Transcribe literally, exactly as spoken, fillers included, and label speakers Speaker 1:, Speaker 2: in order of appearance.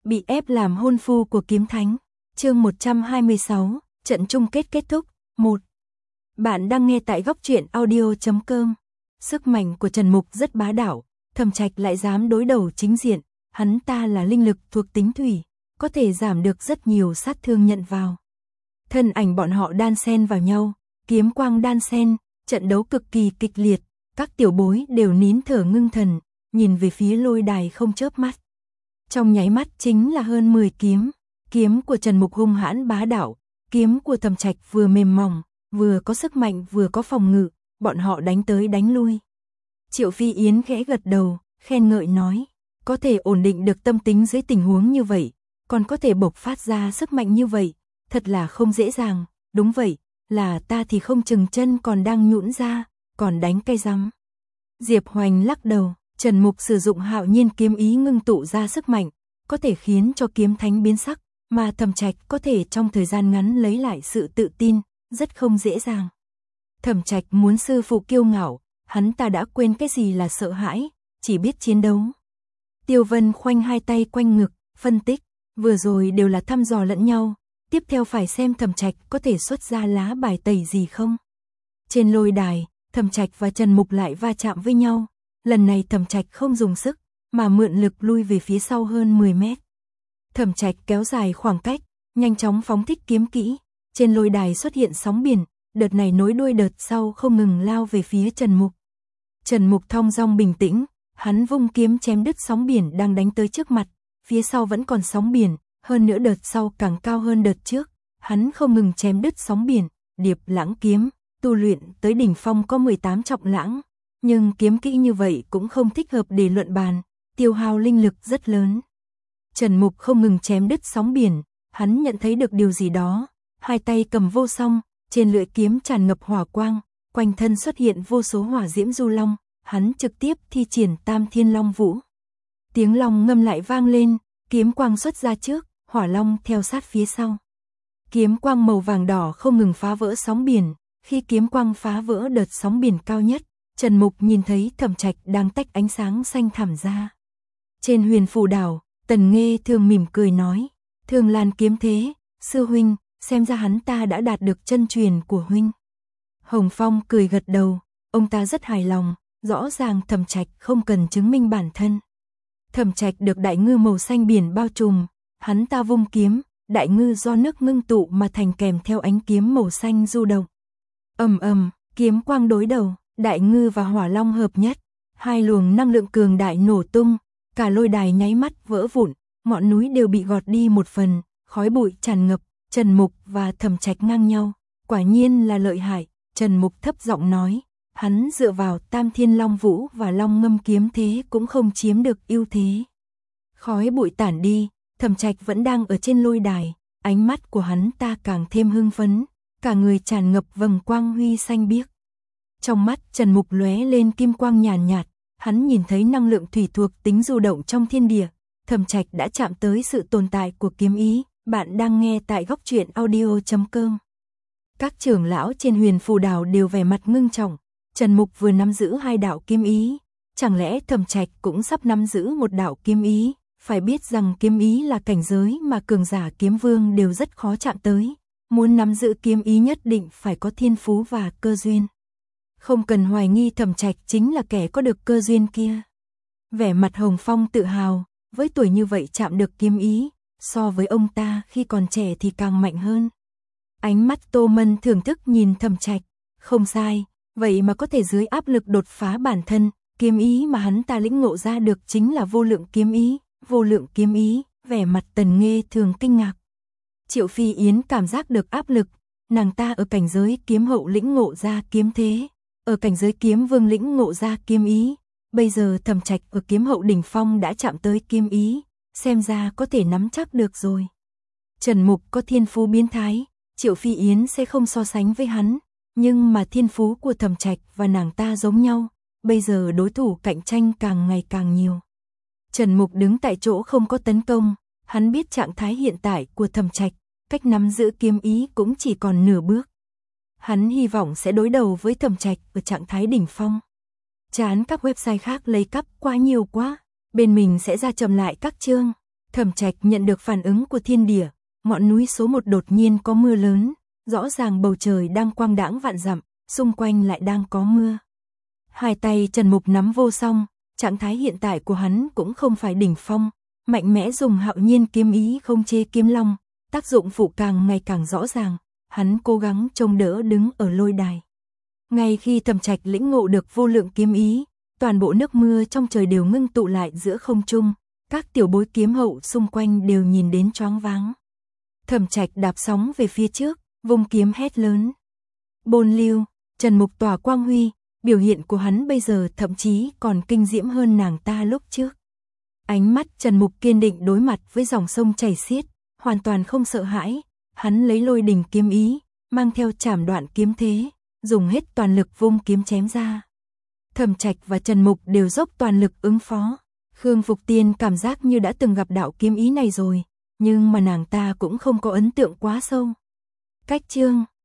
Speaker 1: Bị ép làm hôn phu của kiếm thánh. Chương một trăm hai mươi sáu, trận chung kết kết thúc. một. Bạn đang nghe tại góc truyện audio chấm com. Sức mạnh của Trần Mục rất bá đạo, Thẩm Trạch lại dám đối đầu chính diện, hắn ta là linh lực thuộc tính thủy, có thể giảm được rất nhiều sát thương nhận vào. Thân ảnh bọn họ đan xen vào nhau, kiếm quang đan xen, trận đấu cực kỳ kịch liệt, các tiểu bối đều nín thở ngưng thần, nhìn về phía lôi đài không chớp mắt. Trong nháy mắt chính là hơn mười kiếm, kiếm của Trần Mục hung hãn bá đạo, kiếm của Thẩm Trạch vừa mềm mỏng, vừa có sức mạnh vừa có phòng ngự, bọn họ đánh tới đánh lui. Triệu Phi Yến khẽ gật đầu, khen ngợi nói, có thể ổn định được tâm tính dưới tình huống như vậy, còn có thể bộc phát ra sức mạnh như vậy, thật là không dễ dàng, đúng vậy, là ta thì không chừng chân còn đang nhũn ra, còn đánh cây rắm. Diệp Hoành lắc đầu, Trần Mục sử dụng hạo nhiên kiếm ý ngưng tụ ra sức mạnh, có thể khiến cho kiếm thánh biến sắc, mà Thẩm Trạch có thể trong thời gian ngắn lấy lại sự tự tin, rất không dễ dàng. Thẩm Trạch muốn sư phụ kiêu ngạo, hắn ta đã quên cái gì là sợ hãi, chỉ biết chiến đấu. Tiêu Vân khoanh hai tay quanh ngực, phân tích, vừa rồi đều là thăm dò lẫn nhau, tiếp theo phải xem Thẩm Trạch có thể xuất ra lá bài tẩy gì không. Trên lôi đài, Thẩm Trạch và Trần Mục lại va chạm với nhau, lần này Thẩm Trạch không dùng sức, mà mượn lực lui về phía sau hơn mười mét. Thẩm Trạch kéo dài khoảng cách, nhanh chóng phóng thích kiếm kỹ, trên lôi đài xuất hiện sóng biển, đợt này nối đuôi đợt sau không ngừng lao về phía Trần Mục. Trần Mục thong dong bình tĩnh, hắn vung kiếm chém đứt sóng biển đang đánh tới trước mặt, phía sau vẫn còn sóng biển, hơn nữa đợt sau càng cao hơn đợt trước, hắn không ngừng chém đứt sóng biển, Điệp Lãng kiếm, tu luyện tới đỉnh phong có mười tám trọng lãng, nhưng kiếm kỹ như vậy cũng không thích hợp để luận bàn, tiêu hao linh lực rất lớn. Trần Mục không ngừng chém đứt sóng biển, hắn nhận thấy được điều gì đó, hai tay cầm vô song, trên lưỡi kiếm tràn ngập hỏa quang, quanh thân xuất hiện vô số hỏa diễm du long, hắn trực tiếp thi triển Tam Thiên Long Vũ. Tiếng long ngâm lại vang lên, kiếm quang xuất ra trước, hỏa long theo sát phía sau. Kiếm quang màu vàng đỏ không ngừng phá vỡ sóng biển, khi kiếm quang phá vỡ đợt sóng biển cao nhất, Trần Mục nhìn thấy Thẩm Trạch đang tách ánh sáng xanh thẳm ra. Trên Huyền Phù đảo, Tần Nghê Thương mỉm cười nói, Thương Lan kiếm thế, sư huynh, xem ra hắn ta đã đạt được chân truyền của huynh. Hồng Phong cười gật đầu, ông ta rất hài lòng, rõ ràng Thẩm Trạch không cần chứng minh bản thân. Thẩm Trạch được đại ngư màu xanh biển bao trùm, hắn ta vung kiếm, đại ngư do nước ngưng tụ mà thành kèm theo ánh kiếm màu xanh du động. Ầm ầm, kiếm quang đối đầu, đại ngư và hỏa long hợp nhất, hai luồng năng lượng cường đại nổ tung, cả lôi đài nháy mắt vỡ vụn, ngọn núi đều bị gọt đi một phần, khói bụi tràn ngập, Trần Mục và Thẩm Trạch ngang nhau, quả nhiên là lợi hại, Trần Mục thấp giọng nói, hắn dựa vào Tam Thiên Long Vũ và Long Ngâm kiếm thế cũng không chiếm được ưu thế. Khói bụi tản đi, Thẩm Trạch vẫn đang ở trên lôi đài, ánh mắt của hắn ta càng thêm hưng phấn, cả người tràn ngập vầng quang huy xanh biếc. Trong mắt Trần Mục lóe lên kim quang nhàn nhạt, hắn nhìn thấy năng lượng thủy thuộc tính du động trong thiên địa, Thẩm Trạch đã chạm tới sự tồn tại của kiếm ý, bạn đang nghe tại góc truyện audio chấm com. Các trưởng lão trên Huyền Phù đảo đều vẻ mặt ngưng trọng, Trần Mục vừa nắm giữ hai đạo kiếm ý, chẳng lẽ Thẩm Trạch cũng sắp nắm giữ một đạo kiếm ý, phải biết rằng kiếm ý là cảnh giới mà cường giả kiếm vương đều rất khó chạm tới, muốn nắm giữ kiếm ý nhất định phải có thiên phú và cơ duyên. Không cần hoài nghi Thẩm Trạch chính là kẻ có được cơ duyên kia. Vẻ mặt Hồng Phong tự hào, với tuổi như vậy chạm được kiếm ý, so với ông ta khi còn trẻ thì càng mạnh hơn. Ánh mắt Tô Mân thưởng thức nhìn Thẩm Trạch, không sai, vậy mà có thể dưới áp lực đột phá bản thân, kiếm ý mà hắn ta lĩnh ngộ ra được chính là vô lượng kiếm ý, vô lượng kiếm ý, vẻ mặt Tần Nghê thường kinh ngạc. Triệu Phi Yến cảm giác được áp lực, nàng ta ở cảnh giới kiếm hậu lĩnh ngộ ra kiếm thế, ở cảnh giới kiếm vương lĩnh ngộ ra kiếm ý, bây giờ Thẩm Trạch ở kiếm hậu đỉnh phong đã chạm tới kiếm ý, xem ra có thể nắm chắc được rồi. Trần Mục có thiên phú biến thái, Triệu Phi Yến sẽ không so sánh với hắn, nhưng mà thiên phú của Thẩm Trạch và nàng ta giống nhau, bây giờ đối thủ cạnh tranh càng ngày càng nhiều. Trần Mục đứng tại chỗ không có tấn công, hắn biết trạng thái hiện tại của Thẩm Trạch, cách nắm giữ kiếm ý cũng chỉ còn nửa bước. Hắn hy vọng sẽ đối đầu với Thẩm Trạch ở trạng thái đỉnh phong. Chán các website khác lấy cắp quá nhiều quá, bên mình sẽ ra chậm lại các chương. Thẩm Trạch nhận được phản ứng của thiên địa, ngọn núi số một đột nhiên có mưa lớn, rõ ràng bầu trời đang quang đãng vạn dặm, xung quanh lại đang có mưa. Hai tay Trần Mục nắm vô song, trạng thái hiện tại của hắn cũng không phải đỉnh phong, mạnh mẽ dùng hạo nhiên kiếm ý không chê kiếm long, tác dụng phụ càng ngày càng rõ ràng, hắn cố gắng trông đỡ đứng ở lôi đài. Ngay khi Thẩm Trạch lĩnh ngộ được vô lượng kiếm ý, toàn bộ nước mưa trong trời đều ngưng tụ lại giữa không trung, các tiểu bối kiếm hậu xung quanh đều nhìn đến choáng váng. Thẩm Trạch đạp sóng về phía trước, vung kiếm hét lớn. Bôn lưu, Trần Mục tỏa quang huy, biểu hiện của hắn bây giờ thậm chí còn kinh diễm hơn nàng ta lúc trước. Ánh mắt Trần Mục kiên định đối mặt với dòng sông chảy xiết, hoàn toàn không sợ hãi, hắn lấy lôi đình kiếm ý, mang theo chảm đoạn kiếm thế, dùng hết toàn lực vung kiếm chém ra. Thẩm Trạch và Trần Mục đều dốc toàn lực ứng phó. Khương Phục Tiên cảm giác như đã từng gặp đạo kiếm ý này rồi, nhưng mà nàng ta cũng không có ấn tượng quá sâu. Cách chương